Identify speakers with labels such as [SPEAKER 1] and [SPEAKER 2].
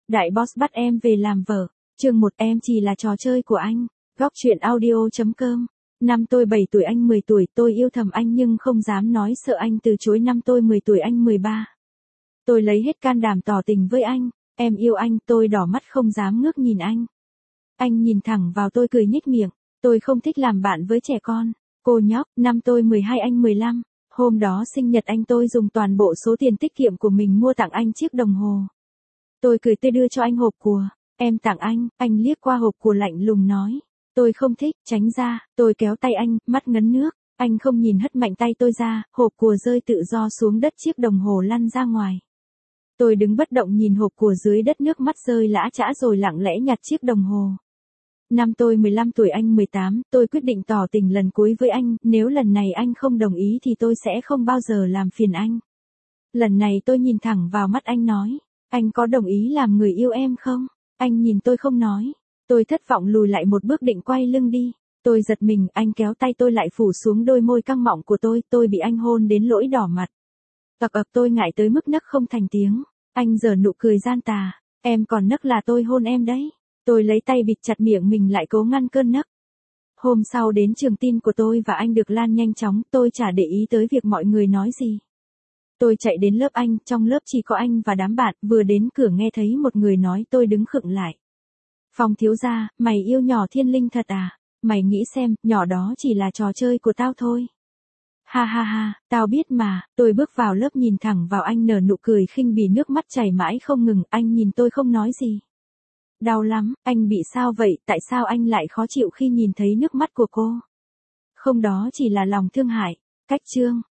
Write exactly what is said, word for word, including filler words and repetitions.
[SPEAKER 1] Đại boss bắt em về làm vợ. Chương một Em chỉ là trò chơi của anh. Góc truyện audio.com. Năm tôi bảy tuổi anh mười tuổi, tôi yêu thầm anh nhưng không dám nói sợ anh từ chối. Năm tôi mười tuổi anh mười ba. Tôi lấy hết can đảm tỏ tình với anh. Em yêu anh, tôi đỏ mắt không dám ngước nhìn anh. Anh nhìn thẳng vào tôi cười nhếch miệng. Tôi không thích làm bạn với trẻ con. Cô nhóc, năm tôi mười hai anh mười lăm. Hôm đó sinh nhật anh, tôi dùng toàn bộ số tiền tiết kiệm của mình mua tặng anh chiếc đồng hồ. Tôi cười tươi đưa cho anh hộp của. Em tặng anh. Anh liếc qua hộp của lạnh lùng nói. Tôi không thích, tránh ra. Tôi kéo tay anh, mắt ngấn nước. Anh không nhìn hất mạnh tay tôi ra, hộp của rơi tự do xuống đất, chiếc đồng hồ lăn ra ngoài. Tôi đứng bất động nhìn hộp của dưới đất, nước mắt rơi lã chã rồi lặng lẽ nhặt chiếc đồng hồ. Năm tôi mười lăm tuổi anh mười tám, tôi quyết định tỏ tình lần cuối với anh, nếu lần này anh không đồng ý thì tôi sẽ không bao giờ làm phiền anh. Lần này tôi nhìn thẳng vào mắt anh nói, anh có đồng ý làm người yêu em không? Anh nhìn tôi không nói. Tôi thất vọng lùi lại một bước định quay lưng đi. Tôi giật mình, anh kéo tay tôi lại phủ xuống đôi môi căng mọng của tôi, tôi bị anh hôn đến lỗi đỏ mặt. Ập ập tôi ngại tới mức nấc không thành tiếng. Anh giở nụ cười gian tà, em còn nấc là tôi hôn em đấy. Tôi lấy tay bịt chặt miệng mình lại cố ngăn cơn nấc. Hôm sau đến trường tin của tôi và anh được lan nhanh chóng, tôi chả để ý tới việc mọi người nói gì. Tôi chạy đến lớp anh, trong lớp chỉ có anh và đám bạn, vừa đến cửa nghe thấy một người nói, tôi đứng khựng lại. Phong thiếu gia, mày yêu nhỏ Thiên Linh thật à? Mày nghĩ xem, nhỏ đó chỉ là trò chơi của tao thôi. Ha ha ha, tao biết mà. Tôi bước vào lớp nhìn thẳng vào anh nở nụ cười khinh bỉ, nước mắt chảy mãi không ngừng. Anh nhìn tôi không nói gì. Đau lắm, anh bị sao vậy? Tại sao anh lại khó chịu khi nhìn thấy nước mắt của cô? Không, đó chỉ là lòng thương hại. Cách chương.